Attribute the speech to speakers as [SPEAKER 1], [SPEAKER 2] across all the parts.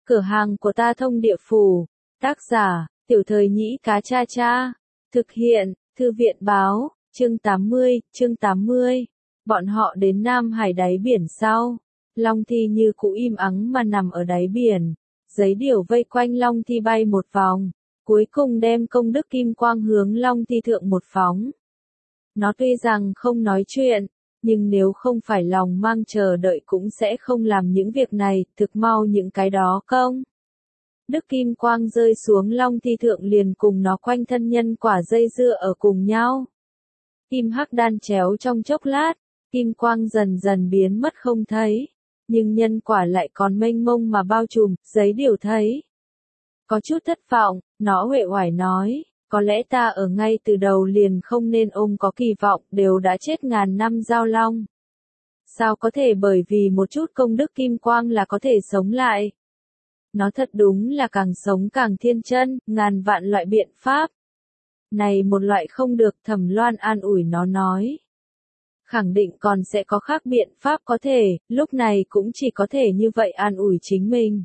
[SPEAKER 1] Cửa hàng của ta thông địa phủ. Tác giả, Tiểu Thời Nhĩ Cá Cha Cha. Thực hiện, Thư viện báo, chương 80. Bọn họ đến Nam Hải đáy biển sau. Long Thi như cũ im ắng mà nằm ở đáy biển. Giấy điểu vây quanh Long Thi bay một vòng. Cuối cùng đem công đức kim quang hướng Long Thi thượng một phóng. Nó tuy rằng không nói chuyện, nhưng nếu không phải lòng mang chờ đợi cũng sẽ không làm những việc này, thực mau những cái đó công. Đức kim quang rơi xuống Long Thi thượng liền cùng nó quanh thân nhân quả dây dưa ở cùng nhau. Kim hắc đan chéo trong chốc lát, kim quang dần dần biến mất không thấy, nhưng nhân quả lại còn mênh mông mà bao trùm, giấy điểu thấy. Có chút thất vọng, nó uể oải nói, có lẽ ta ở ngay từ đầu liền không nên ôm có kỳ vọng, đều đã chết ngàn năm giao long. Sao có thể bởi vì một chút công đức kim quang là có thể sống lại? Nó thật đúng là càng sống càng thiên chân, ngàn vạn loại biện pháp. Này một loại không được, Thẩm Loan an ủi nó nói. Khẳng định còn sẽ có khác biện pháp có thể, lúc này cũng chỉ có thể như vậy an ủi chính mình.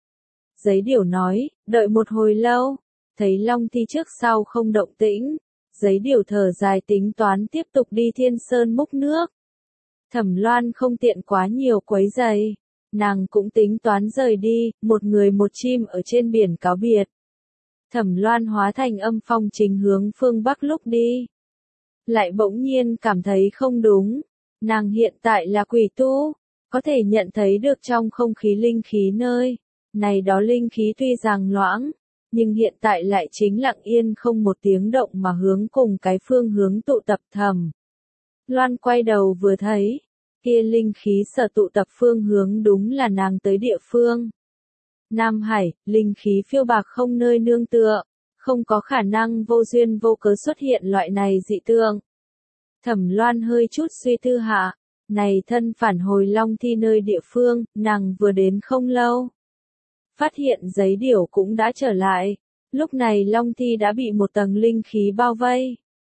[SPEAKER 1] Giấy điểu nói, đợi một hồi lâu, thấy Long Thi trước sau không động tĩnh, giấy điểu thở dài tính toán tiếp tục đi Thiên Sơn múc nước. Thẩm Loan không tiện quá nhiều quấy rầy, nàng cũng tính toán rời đi, một người một chim ở trên biển cáo biệt. Thẩm Loan hóa thành âm phong chính hướng phương Bắc lúc đi. Lại bỗng nhiên cảm thấy không đúng, nàng hiện tại là quỷ tu, có thể nhận thấy được trong không khí linh khí nơi. Này đó linh khí tuy rằng loãng, nhưng hiện tại lại chính lặng yên không một tiếng động mà hướng cùng cái phương hướng tụ tập Thẩm Loan quay đầu vừa thấy, kia linh khí sở tụ tập phương hướng đúng là nàng tới địa phương. Nam Hải, linh khí phiêu bạc không nơi nương tựa, không có khả năng vô duyên vô cớ xuất hiện loại này dị tượng. Thẩm Loan hơi chút suy tư hạ, này thân phản hồi Long Thi nơi địa phương, nàng vừa đến không lâu. Phát hiện giấy điểu cũng đã trở lại, lúc này Long Thi đã bị một tầng linh khí bao vây.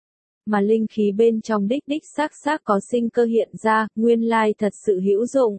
[SPEAKER 1] Mà linh khí bên trong đích xác có sinh cơ hiện ra, nguyên lai thật sự hữu dụng.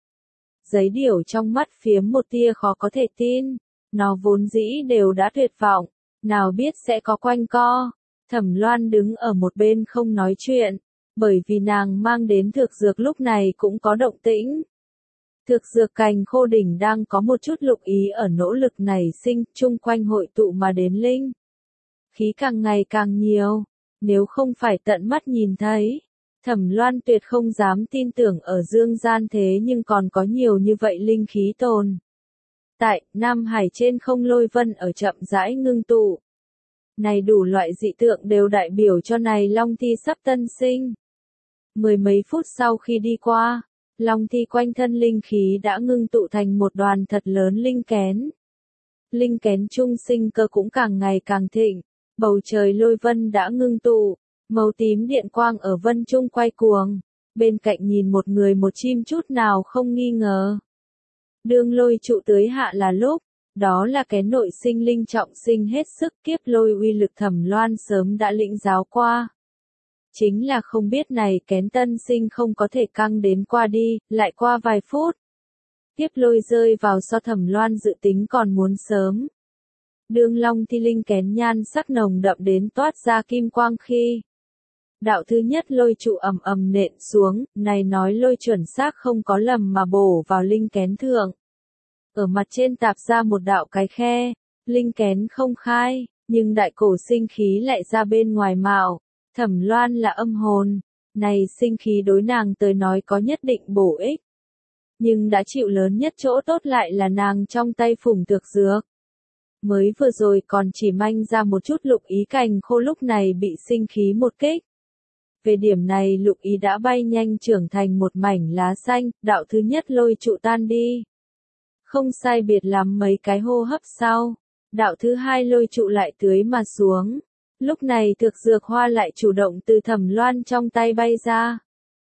[SPEAKER 1] Giấy điểu trong mắt phiếm một tia khó có thể tin, nó vốn dĩ đều đã tuyệt vọng, nào biết sẽ có quanh co. Thẩm Loan đứng ở một bên không nói chuyện, bởi vì nàng mang đến thực dược lúc này cũng có động tĩnh. Thực dược cành khô đỉnh đang có một chút lục ý ở nỗ lực nảy sinh, chung quanh hội tụ mà đến linh. Khí càng ngày càng nhiều, nếu không phải tận mắt nhìn thấy, Thẩm Loan tuyệt không dám tin tưởng ở dương gian thế nhưng còn có nhiều như vậy linh khí tồn. Tại Nam Hải trên không lôi vân ở chậm rãi ngưng tụ. Này đủ loại dị tượng đều đại biểu cho này Long Thi sắp tân sinh. Mười mấy phút sau khi đi qua, Long Thi quanh thân linh khí đã ngưng tụ thành một đoàn thật lớn linh kén. Linh kén trung sinh cơ cũng càng ngày càng thịnh, bầu trời lôi vân đã ngưng tụ, màu tím điện quang ở vân trung quay cuồng, bên cạnh nhìn một người một chim chút nào không nghi ngờ. Đương lôi trụ tới hạ là lúc, đó là cái nội sinh linh trọng sinh hết sức, kiếp lôi uy lực Thẩm Loan sớm đã lĩnh giáo qua. Chính là không biết này kén tân sinh không có thể căng đến qua đi, lại qua vài phút. Kiếp lôi rơi vào so Thẩm Loan dự tính còn muốn sớm. Đương Long Thi linh kén nhan sắc nồng đậm đến toát ra kim quang khi. Đạo thứ nhất lôi trụ ầm ầm nện xuống, này nói lôi chuẩn xác không có lầm mà bổ vào linh kén thượng. Ở mặt trên tạp ra một đạo cái khe, linh kén không khai, nhưng đại cổ sinh khí lại ra bên ngoài mạo. Thẩm Loan là âm hồn, này sinh khí đối nàng tới nói có nhất định bổ ích. Nhưng đã chịu lớn nhất chỗ tốt lại là nàng trong tay phủng dược dược. Mới vừa rồi còn chỉ manh ra một chút lục ý cành khô lúc này bị sinh khí một kích. Về điểm này lục ý đã bay nhanh trưởng thành một mảnh lá xanh, đạo thứ nhất lôi trụ tan đi. Không sai biệt lắm mấy cái hô hấp sau, đạo thứ hai lôi trụ lại tưới mà xuống. Lúc này thực dược hoa lại chủ động từ Thẩm Loan trong tay bay ra.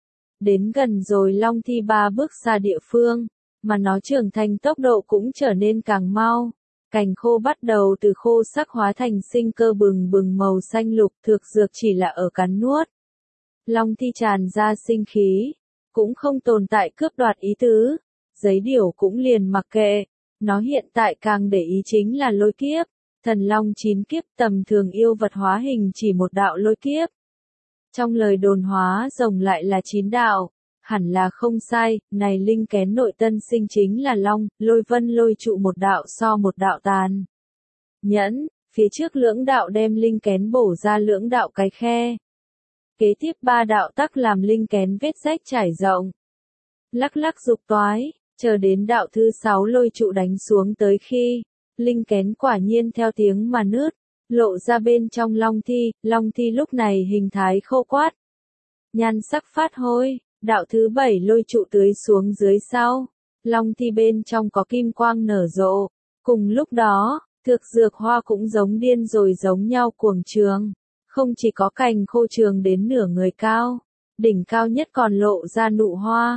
[SPEAKER 1] Đến gần rồi Long Thi 3 bước xa địa phương, mà nó trưởng thành tốc độ cũng trở nên càng mau. Cành khô bắt đầu từ khô sắc hóa thành sinh cơ bừng bừng màu xanh lục, thực dược chỉ là ở cắn nuốt. Long Thi tràn ra sinh khí, cũng không tồn tại cướp đoạt ý tứ. Giấy điểu cũng liền mặc kệ, Nó hiện tại càng để ý chính là lôi kiếp. Thần long 9 kiếp tầm thường yêu vật hóa hình chỉ một đạo lôi kiếp. Trong lời đồn hóa rồng lại là 9 đạo. Hẳn là không sai, này linh kén nội tân sinh chính là long, lôi vân lôi trụ một đạo so một đạo tàn. Nhẫn, phía trước lưỡng đạo đem linh kén bổ ra lưỡng đạo cái khe. Kế tiếp 3 đạo tắc làm linh kén vết rách trải rộng. Lắc lắc dục toái, chờ đến đạo thứ 6 lôi trụ đánh xuống tới khi, linh kén quả nhiên theo tiếng mà nứt, lộ ra bên trong long thi lúc này hình thái khô quát. Nhan sắc phát hôi, đạo thứ 7 lôi trụ tưới xuống dưới sau, long thi bên trong có kim quang nở rộ, cùng lúc đó, thực dược hoa cũng giống điên rồi giống nhau cuồng trường, không chỉ có cành khô trường đến nửa người cao, đỉnh cao nhất còn lộ ra nụ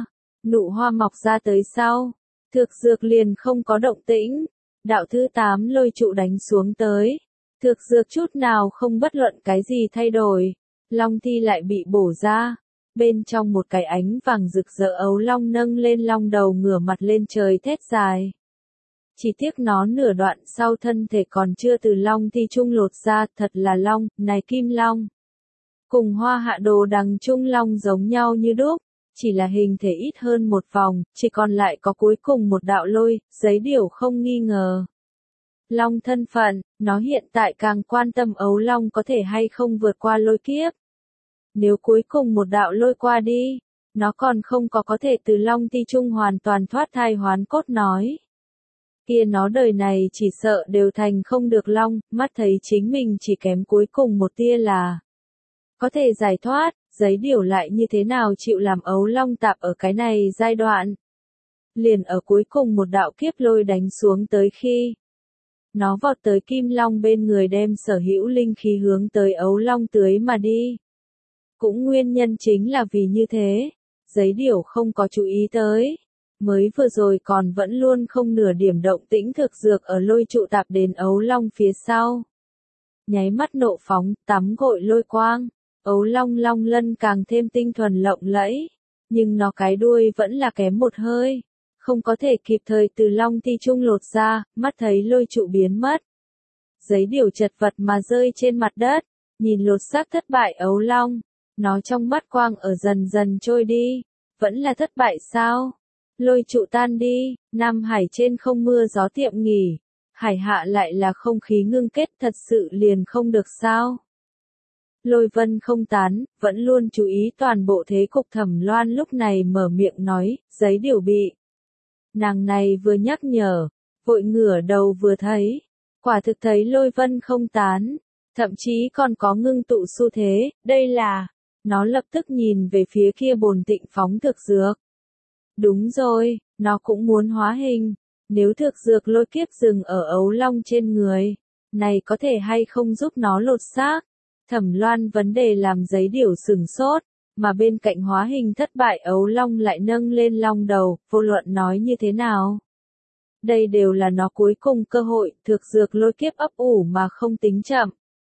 [SPEAKER 1] hoa mọc ra tới sau, thực dược liền không có động tĩnh, đạo thứ 8 lôi trụ đánh xuống tới, thực dược chút nào không bất luận cái gì thay đổi, long thi lại bị bổ ra, bên trong một cái ánh vàng rực rỡ ấu long nâng lên long đầu ngửa mặt lên trời thét dài. Chỉ tiếc nó nửa đoạn sau thân thể còn chưa từ long thi trung lột ra, thật là long, này kim long. Cùng hoa hạ đồ đằng trung long giống nhau như đúc, chỉ là hình thể ít hơn một vòng, chỉ còn lại có cuối cùng một đạo lôi, giấy điểu không nghi ngờ. Long thân phận, nó hiện tại càng quan tâm ấu long có thể hay không vượt qua lôi kiếp. Nếu cuối cùng một đạo lôi qua đi, nó còn không có thể từ long thi trung hoàn toàn thoát thai hoán cốt nói. Kia nó đời này chỉ sợ đều thành không được long, mắt thấy chính mình chỉ kém cuối cùng một tia là có thể giải thoát, giấy điểu lại như thế nào chịu làm ấu long tạp ở cái này giai đoạn. Liền ở cuối cùng một đạo kiếp lôi đánh xuống tới khi nó vọt tới kim long bên người đem sở hữu linh khí hướng tới ấu long tưới mà đi. Cũng nguyên nhân chính là vì như thế, giấy điểu không có chú ý tới. Mới vừa rồi còn vẫn luôn không nửa điểm động tĩnh thực dược ở lôi trụ tạp đến ấu long phía sau. Nháy mắt nộ phóng, tắm gội lôi quang, ấu long long lân càng thêm tinh thuần lộng lẫy, nhưng nó cái đuôi vẫn là kém một hơi, không có thể kịp thời từ long thi trung lột ra, mắt thấy lôi trụ biến mất. Giấy điểu chật vật mà rơi trên mặt đất, nhìn lột xác thất bại ấu long, nó trong mắt quang ở dần dần trôi đi, vẫn là thất bại sao? Lôi trụ tan đi, Nam Hải trên không mưa gió tiệm nghỉ, hải hạ lại là không khí ngưng kết thật sự liền không được sao. Lôi vân không tán, vẫn luôn chú ý toàn bộ thế cục Thẩm Loan lúc này mở miệng nói, giấy điểu bị. Nàng này vừa nhắc nhở, vội ngửa đầu vừa thấy, quả thực thấy lôi vân không tán, thậm chí còn có ngưng tụ xu thế, đây là, nó lập tức nhìn về phía kia bồn tịnh phóng thực dược. Đúng rồi, nó cũng muốn hóa hình, nếu thực dược lôi kiếp dừng ở ấu long trên người, này có thể hay không giúp nó lột xác. Thẩm Loan vấn đề làm giấy điểu sừng sốt, mà bên cạnh hóa hình thất bại ấu long lại nâng lên long đầu, vô luận nói như thế nào. Đây đều là nó cuối cùng cơ hội, thực dược lôi kiếp ấp ủ mà không tính chậm.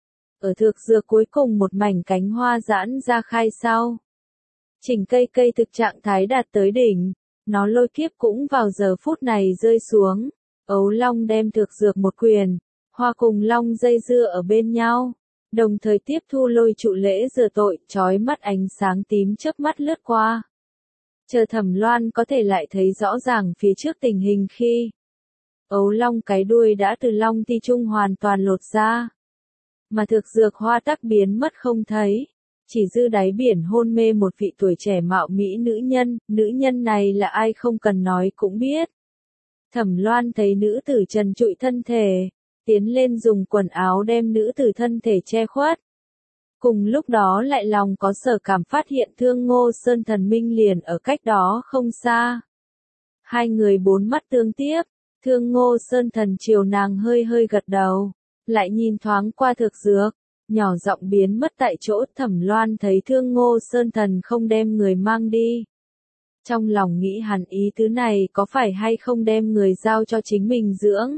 [SPEAKER 1] Ở thực dược cuối cùng một mảnh cánh hoa giãn ra khai sau. Chỉnh cây thực trạng thái đạt tới đỉnh, nó lôi kiếp cũng vào giờ phút này rơi xuống. Ấu long đem thực dược một quyền, hoa cùng long dây dưa ở bên nhau. Đồng thời tiếp thu lôi trụ lễ rửa tội, chói mắt ánh sáng tím chớp mắt lướt qua. Chờ Thẩm Loan có thể lại thấy rõ ràng phía trước tình hình khi ấu long cái đuôi đã từ long thi trung hoàn toàn lột ra. Mà thực dược hoa tắc biến mất không thấy. Chỉ dư đáy biển hôn mê một vị tuổi trẻ mạo mỹ nữ nhân này là ai không cần nói cũng biết. Thẩm Loan thấy nữ tử trần trụi thân thể, tiến lên dùng quần áo đem nữ tử thân thể che khuất. Cùng lúc đó lại lòng có sở cảm phát hiện Thương Ngô Sơn Thần Minh liền ở cách đó không xa. Hai người bốn mắt tương tiếp, Thương Ngô Sơn Thần chiều nàng hơi hơi gật đầu, lại nhìn thoáng qua thực dược, nhỏ giọng biến mất tại chỗ. Thẩm Loan thấy Thương Ngô Sơn Thần không đem người mang đi. Trong lòng nghĩ hẳn ý tứ này có phải hay không đem người giao cho chính mình dưỡng.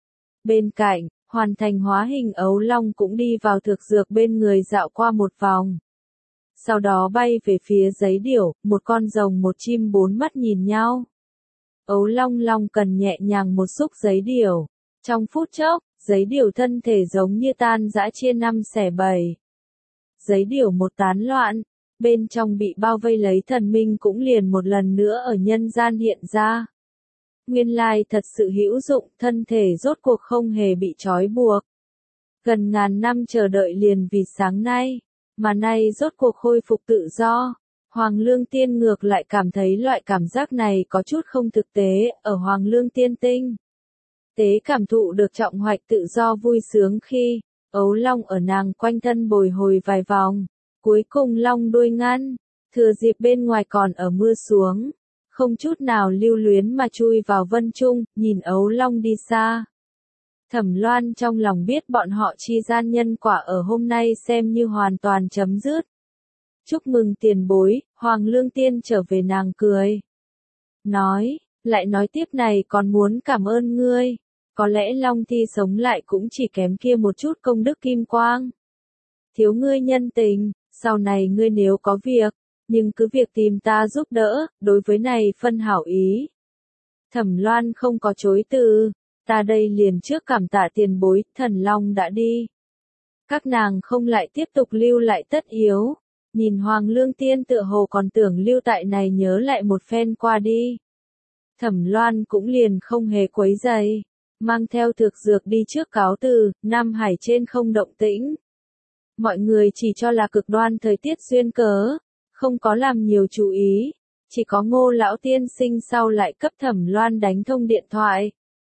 [SPEAKER 1] Bên cạnh, hoàn thành hóa hình ấu long cũng đi vào thực dược bên người dạo qua một vòng. Sau đó bay về phía giấy điểu, một con rồng một chim bốn mắt nhìn nhau. Ấu Long Long cần nhẹ nhàng một xúc giấy điểu. Trong phút chốc, giấy điểu thân thể giống như tan rã chia năm xẻ bảy. Giấy điểu một tán loạn, bên trong bị bao vây lấy thần minh cũng liền một lần nữa ở nhân gian hiện ra. Nguyên lai thật sự hữu dụng, thân thể rốt cuộc không hề bị trói buộc. Gần ngàn năm chờ đợi liền vì sáng nay, mà nay rốt cuộc khôi phục tự do. Hoàng Lương Tiên ngược lại cảm thấy loại cảm giác này có chút không thực tế, ở Hoàng Lương Tiên tinh. Tế cảm thụ được trọng hoạch tự do vui sướng khi, ấu long ở nàng quanh thân bồi hồi vài vòng, cuối cùng long đuôi ngăn, thừa dịp bên ngoài còn ở mưa xuống, không chút nào lưu luyến mà chui vào vân trung, nhìn ấu long đi xa. Thẩm Loan trong lòng biết bọn họ chi gian nhân quả ở hôm nay xem như hoàn toàn chấm dứt. Chúc mừng tiền bối, Hoàng Lương Tiên trở về nàng cười. Lại nói tiếp này còn muốn cảm ơn ngươi. Có lẽ Long Thi sống lại cũng chỉ kém kia một chút công đức kim quang. Thiếu ngươi nhân tình, sau này ngươi nếu có việc, nhưng cứ việc tìm ta giúp đỡ, đối với này phân hảo ý. Thẩm Loan không có chối từ, ta đây liền trước cảm tạ tiền bối, thần long đã đi. Các nàng không lại tiếp tục lưu lại tất yếu, nhìn Hoàng Lương Tiên tựa hồ còn tưởng lưu tại này nhớ lại một phen qua đi. Thẩm Loan cũng liền không hề quấy giày, mang theo thực dược đi trước cáo từ, Nam Hải trên không động tĩnh. Mọi người chỉ cho là cực đoan thời tiết duyên cớ, không có làm nhiều chú ý, chỉ có Ngô lão tiên sinh sau lại cấp Thẩm Loan đánh thông điện thoại.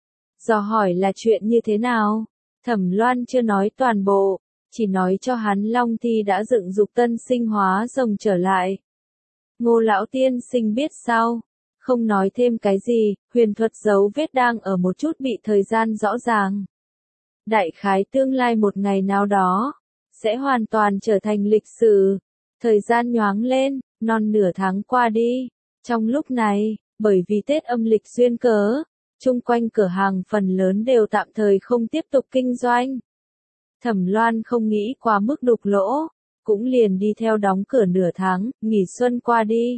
[SPEAKER 1] Dò hỏi là chuyện như thế nào? Thẩm Loan chưa nói toàn bộ, chỉ nói cho hắn Long Thi đã dựng dục tân sinh hóa rồng trở lại. Ngô lão tiên sinh biết sau, không nói thêm cái gì, huyền thuật dấu vết đang ở một chút bị thời gian rõ ràng. Đại khái tương lai một ngày nào đó, sẽ hoàn toàn trở thành lịch sử. Thời gian nhoáng lên, non nửa tháng qua đi. Trong lúc này, bởi vì Tết âm lịch duyên cớ, chung quanh cửa hàng phần lớn đều tạm thời không tiếp tục kinh doanh. Thẩm Loan không nghĩ quá mức đục lỗ, cũng liền đi theo đóng cửa nửa tháng, nghỉ xuân qua đi.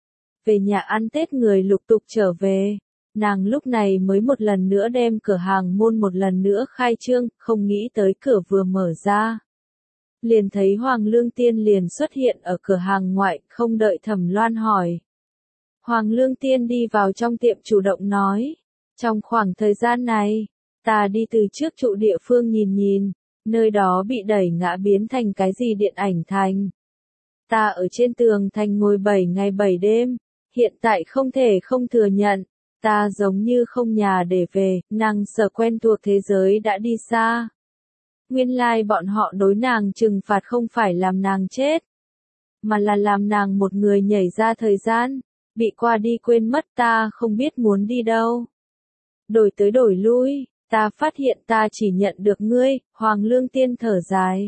[SPEAKER 1] Về nhà ăn Tết người lục tục trở về, nàng lúc này mới một lần nữa đem cửa hàng môn một lần nữa khai trương, không nghĩ tới cửa vừa mở ra. Liền thấy Hoàng Lương Tiên liền xuất hiện ở cửa hàng ngoại, không đợi Thẩm Loan hỏi. Hoàng Lương Tiên đi vào trong tiệm chủ động nói, trong khoảng thời gian này, ta đi từ trước trụ địa phương nhìn nhìn, nơi đó bị đẩy ngã biến thành cái gì điện ảnh thành. Ta ở trên tường thành ngồi 7 ngày 7 đêm, hiện tại không thể không thừa nhận, ta giống như không nhà để về, nàng sợ quen thuộc thế giới đã đi xa. Nguyên lai bọn họ đối nàng trừng phạt không phải làm nàng chết, mà là làm nàng một người nhảy ra thời gian, bị qua đi quên mất ta không biết muốn đi đâu. Đổi tới đổi lui, ta phát hiện ta chỉ nhận được ngươi, Hoàng Lương Tiên thở dài.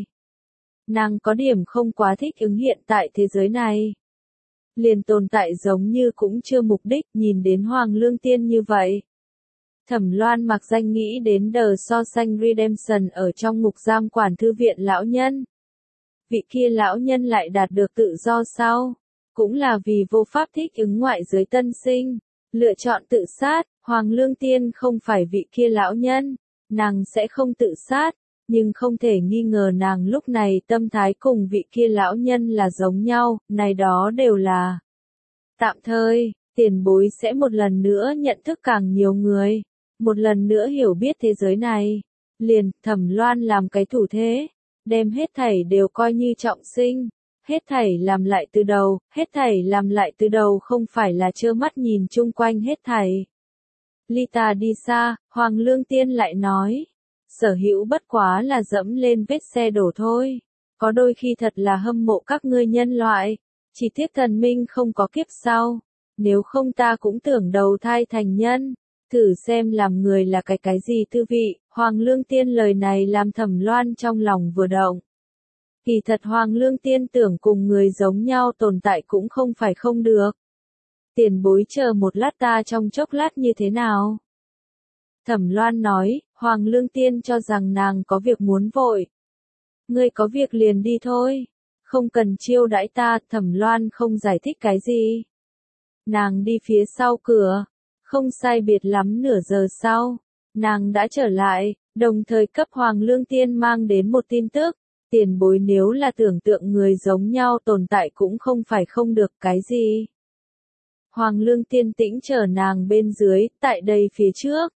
[SPEAKER 1] Nàng có điểm không quá thích ứng hiện tại thế giới này. Liền tồn tại giống như cũng chưa mục đích, nhìn đến Hoàng Lương Tiên như vậy. Thẩm Loan mặc danh nghĩ đến The Shawshank Redemption ở trong ngục giam quản thư viện lão nhân. Vị kia lão nhân lại đạt được tự do sau, cũng là vì vô pháp thích ứng ngoại giới tân sinh, lựa chọn tự sát. Hoàng Lương Tiên không phải vị kia lão nhân, nàng sẽ không tự sát, nhưng không thể nghi ngờ nàng lúc này tâm thái cùng vị kia lão nhân là giống nhau, này đó đều là tạm thời, tiền bối sẽ một lần nữa nhận thức càng nhiều người, một lần nữa hiểu biết thế giới này. Liền, Thẩm Loan làm cái thủ thế, đem hết thảy đều coi như trọng sinh. Hết thảy làm lại từ đầu, hết thảy làm lại từ đầu không phải là trơ mắt nhìn chung quanh hết thảy. Ly ta đi xa, Hoàng Lương Tiên lại nói, sở hữu bất quá là dẫm lên vết xe đổ thôi. Có đôi khi thật là hâm mộ các ngươi nhân loại, chỉ tiếc thần minh không có kiếp sau. Nếu không ta cũng tưởng đầu thai thành nhân, thử xem làm người là cái gì tư vị. Hoàng Lương Tiên lời này làm Thẩm Loan trong lòng vừa động. Kỳ thật Hoàng Lương Tiên tưởng cùng người giống nhau tồn tại cũng không phải không được. Tiền bối chờ một lát ta trong chốc lát như thế nào? Thẩm Loan nói, Hoàng Lương Tiên cho rằng nàng có việc muốn vội. Ngươi có việc liền đi thôi, không cần chiêu đãi ta. Thẩm Loan không giải thích cái gì. Nàng đi phía sau cửa, Không sai biệt lắm nửa giờ sau, nàng đã trở lại, đồng thời cấp Hoàng Lương Tiên mang đến một tin tức. Tiền bối nếu là tưởng tượng người giống nhau tồn tại cũng không phải không được cái gì. Hoàng Lương Tiên tĩnh chở nàng bên dưới, tại đây phía trước.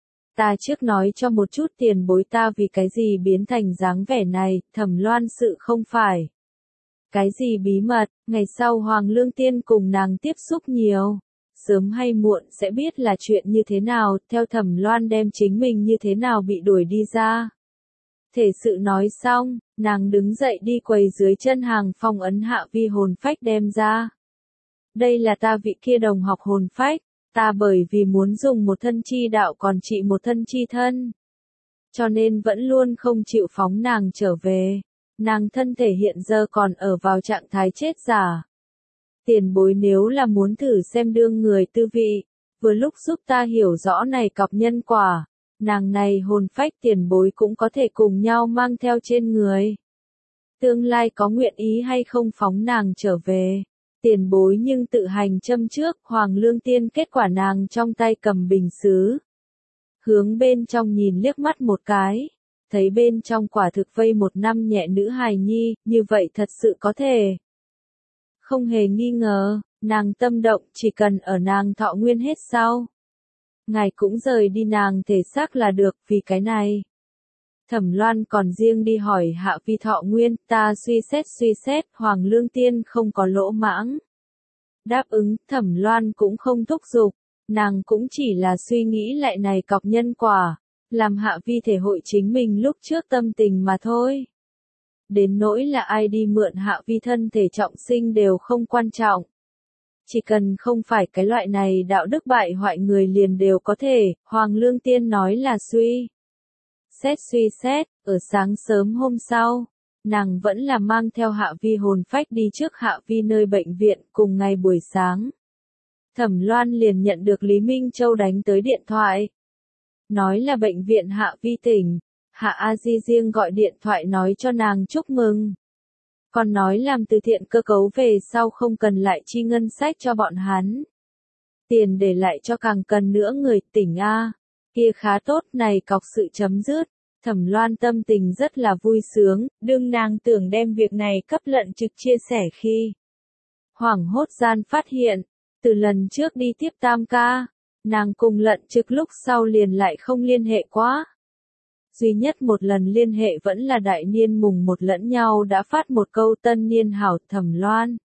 [SPEAKER 1] Ta trước nói cho một chút tiền bối ta vì cái gì biến thành dáng vẻ này, Thẩm Loan sự không phải. Cái gì bí mật, ngày sau Hoàng Lương Tiên cùng nàng tiếp xúc nhiều. Sớm hay muộn sẽ biết là chuyện như thế nào, theo Thẩm Loan đem chính mình như thế nào bị đuổi đi ra. Thể sự nói xong, nàng đứng dậy đi quầy dưới chân hàng phong ấn Hạ Vi hồn phách đem ra. Đây là ta vị kia đồng học hồn phách, ta bởi vì muốn dùng một thân chi đạo còn trị một thân chi thân. Cho nên vẫn luôn không chịu phóng nàng trở về. Nàng thân thể hiện giờ còn ở vào trạng thái chết giả. Tiền bối nếu là muốn thử xem đương người tư vị, vừa lúc giúp ta hiểu rõ này cọc nhân quả, nàng này hồn phách tiền bối cũng có thể cùng nhau mang theo trên người. Tương lai có nguyện ý hay không phóng nàng trở về, tiền bối nhưng tự hành châm trước. Hoàng Lương Tiên kết quả nàng trong tay cầm bình sứ. Hướng bên trong nhìn liếc mắt một cái, thấy bên trong quả thực vây một năm nhẹ nữ hài nhi, như vậy thật sự có thể. Không hề nghi ngờ, nàng tâm động chỉ cần ở nàng thọ nguyên hết sau. Ngài cũng rời đi nàng thể xác là được, vì cái này. Thẩm Loan còn riêng đi hỏi Hạ Vi thọ nguyên, ta suy xét, Hoàng Lương Tiên không có lỗ mãng. Đáp ứng, Thẩm Loan cũng không thúc giục, nàng cũng chỉ là suy nghĩ lại này cọc nhân quả, làm Hạ Vi thể hội chính mình lúc trước tâm tình mà thôi. Đến nỗi là ai đi mượn Hạ Vi thân thể trọng sinh đều không quan trọng. Chỉ cần không phải cái loại này đạo đức bại hoại người liền đều có thể, Hoàng Lương Tiên nói là suy xét, ở sáng sớm hôm sau, nàng vẫn là mang theo Hạ Vi hồn phách đi trước Hạ Vi nơi bệnh viện. Cùng ngày buổi sáng, Thẩm Loan liền nhận được Lý Minh Châu đánh tới điện thoại. Nói là bệnh viện Hạ Vi tỉnh, Hạ A Di riêng gọi điện thoại nói cho nàng chúc mừng. Còn nói làm từ thiện cơ cấu về sau không cần lại chi ngân sách cho bọn hắn. Tiền để lại cho càng cần nữa người tỉnh A. Kia khá tốt, này cọc sự chấm dứt. Thẩm Loan tâm tình rất là vui sướng, đương nàng tưởng đem việc này cấp Lận Trực chia sẻ khi hoảng hốt gian phát hiện, từ lần trước đi tiếp Tam ca, nàng cùng Lận Trực lúc sau liền lại không liên hệ quá. Duy nhất một lần liên hệ vẫn là đại niên mùng một lẫn nhau đã phát một câu tân niên hảo. Thẩm Loan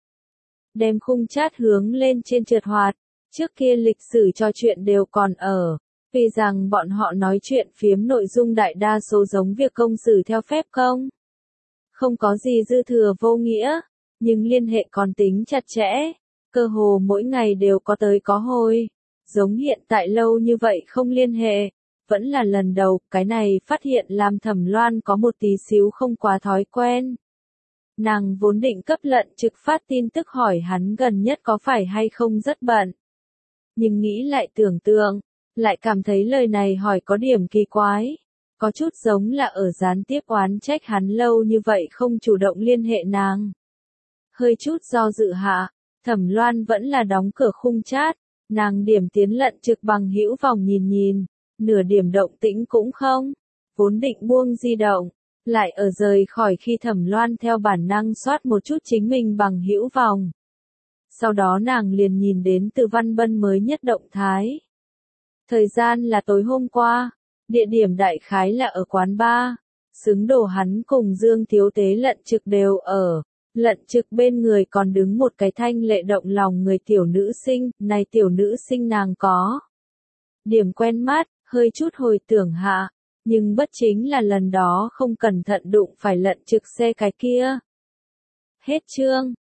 [SPEAKER 1] đem khung chat hướng lên trên trượt hoạt, trước kia lịch sử trò chuyện đều còn ở. Vì rằng bọn họ nói chuyện phiếm nội dung đại đa số giống việc công xử theo phép công. Không có gì dư thừa vô nghĩa, nhưng liên hệ còn tính chặt chẽ, cơ hồ mỗi ngày đều có tới có hồi. Giống hiện tại lâu như vậy không liên hệ, vẫn là lần đầu, cái này phát hiện làm Thẩm Loan có một tí xíu không quá thói quen. Nàng vốn định cấp Lận Trực phát tin tức hỏi hắn gần nhất có phải hay không rất bận. Nhưng nghĩ lại tưởng tượng, lại cảm thấy lời này hỏi có điểm kỳ quái, có chút giống là ở gián tiếp oán trách hắn lâu như vậy không chủ động liên hệ nàng. Hơi chút do dự hạ, Thẩm Loan vẫn là đóng cửa khung chat, nàng điểm tiến Lận Trực bằng hữu vòng nhìn, nửa điểm động tĩnh cũng không, vốn định buông di động, lại ở rời khỏi khi Thẩm Loan theo bản năng soát một chút chính mình bằng hữu vòng. Sau đó nàng liền nhìn đến Từ Văn Bân mới nhất động thái. Thời gian là tối hôm qua, địa điểm đại khái là ở quán bar, xứng đồ hắn cùng Dương Thiếu Tế Lận Trực đều ở. Lận Trực bên người còn đứng một cái thanh lệ động lòng người tiểu nữ sinh, này tiểu nữ sinh nàng có điểm quen mắt, hơi chút hồi tưởng hạ, nhưng bất chính là lần đó không cẩn thận đụng phải Lận Trực xe cái kia. Hết chương.